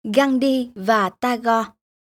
Gandhi và Tagore.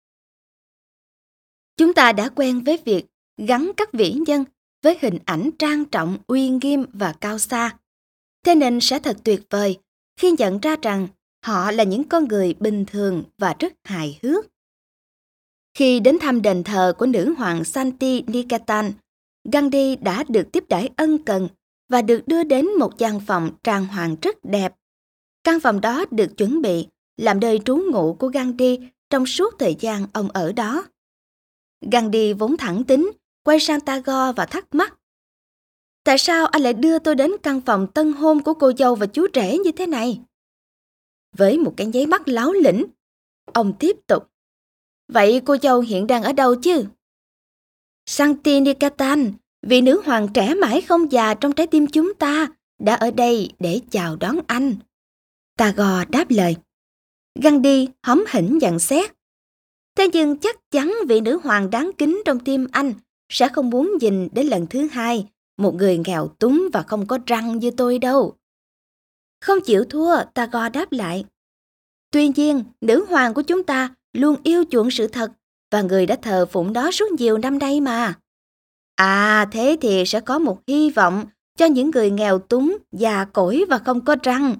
Chúng ta đã quen với việc gắn các vĩ nhân với hình ảnh trang trọng, uy nghiêm và cao xa. Thế nên sẽ thật tuyệt vời khi nhận ra rằng họ là những con người bình thường và rất hài hước. Khi đến thăm đền thờ của nữ hoàng Santi Niketan, Gandhi đã được tiếp đãi ân cần và được đưa đến một gian phòng trang hoàng rất đẹp. Căn phòng đó được chuẩn bị làm nơi trú ngụ của Gandhi trong suốt thời gian ông ở đó. Gandhi vốn thẳng tính, quay sang Tagore và thắc mắc: tại sao anh lại đưa tôi đến căn phòng tân hôn của cô dâu và chú rể như thế này? Với một cái nháy mắt láo lĩnh, ông tiếp tục: vậy cô dâu hiện đang ở đâu chứ? Santi Niketan, vị nữ hoàng trẻ mãi không già trong trái tim chúng ta, đã ở đây để chào đón anh. Tagore đáp lời. Gandhi hóm hỉnh nhận xét: thế nhưng chắc chắn vị nữ hoàng đáng kính trong tim anh sẽ không muốn nhìn đến lần thứ hai một người nghèo túng và không có răng như tôi đâu. Không chịu thua, Tagore đáp lại. Tuy nhiên, nữ hoàng của chúng ta luôn yêu chuộng sự thật và người đã thờ phụng đó suốt nhiều năm nay mà. À, thế thì sẽ có một hy vọng cho những người nghèo túng, già cỗi và không có răng.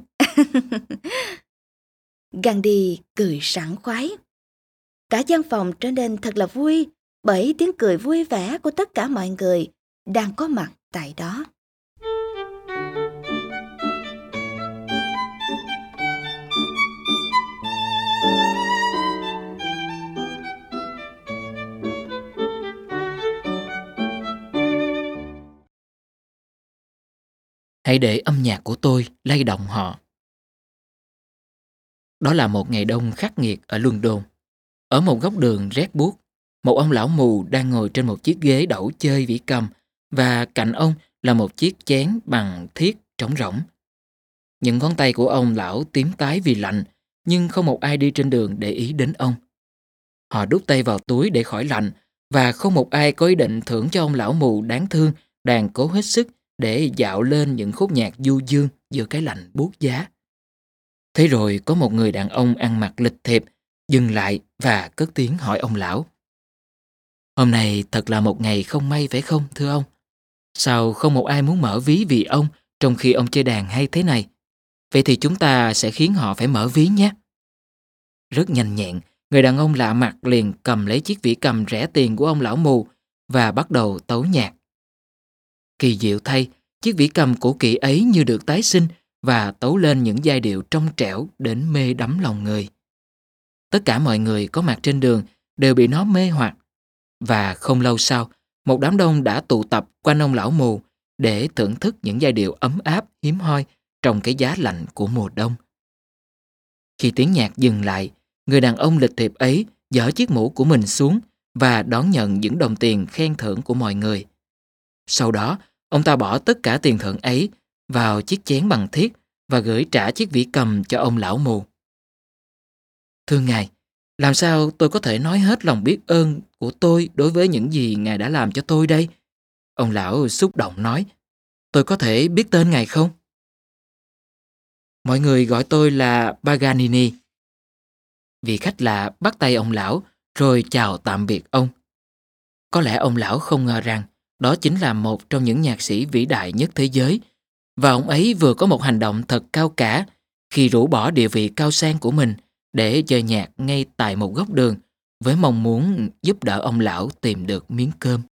Gandhi cười sảng khoái. Cả gian phòng trở nên thật là vui bởi tiếng cười vui vẻ của tất cả mọi người đang có mặt tại đó. Hãy để âm nhạc của tôi lay động họ. Đó là một ngày đông khắc nghiệt ở London. Ở một góc đường rét buốt, một ông lão mù đang ngồi trên một chiếc ghế đẩu chơi vĩ cầm và cạnh ông là một chiếc chén bằng thiết trống rỗng. Những ngón tay của ông lão tím tái vì lạnh, nhưng không một ai đi trên đường để ý đến ông. Họ đút tay vào túi để khỏi lạnh và không một ai có ý định thưởng cho ông lão mù đáng thương đang cố hết sức để dạo lên những khúc nhạc du dương giữa cái lạnh buốt giá. Thế rồi có một người đàn ông ăn mặc lịch thiệp dừng lại và cất tiếng hỏi ông lão: hôm nay thật là một ngày không may phải không, thưa ông? Sao không một ai muốn mở ví vì ông trong khi ông chơi đàn hay thế này? Vậy thì chúng ta sẽ khiến họ phải mở ví nhé. Rất nhanh nhẹn, người đàn ông lạ mặt liền cầm lấy chiếc vĩ cầm rẻ tiền của ông lão mù và bắt đầu tấu nhạc. Kỳ diệu thay, chiếc vĩ cầm cũ kỹ ấy như được tái sinh và tấu lên những giai điệu trong trẻo đến mê đắm lòng người. Tất cả mọi người có mặt trên đường đều bị nó mê hoặc, và không lâu sau, một đám đông đã tụ tập quanh ông lão mù để thưởng thức những giai điệu ấm áp hiếm hoi trong cái giá lạnh của mùa đông. Khi tiếng nhạc dừng lại, người đàn ông lịch thiệp ấy giở chiếc mũ của mình xuống và đón nhận những đồng tiền khen thưởng của mọi người. Sau đó, ông ta bỏ tất cả tiền thưởng ấy vào chiếc chén bằng thiết và gửi trả chiếc vĩ cầm cho ông lão mù. Thưa ngài, làm sao tôi có thể nói hết lòng biết ơn của tôi đối với những gì ngài đã làm cho tôi đây? Ông lão xúc động nói. Tôi có thể biết tên ngài không? Mọi người gọi tôi là Paganini. Vị khách lạ bắt tay ông lão rồi chào tạm biệt ông. Có lẽ ông lão không ngờ rằng đó chính là một trong những nhạc sĩ vĩ đại nhất thế giới, và ông ấy vừa có một hành động thật cao cả khi rũ bỏ địa vị cao sang của mình để chơi nhạc ngay tại một góc đường với mong muốn giúp đỡ ông lão tìm được miếng cơm.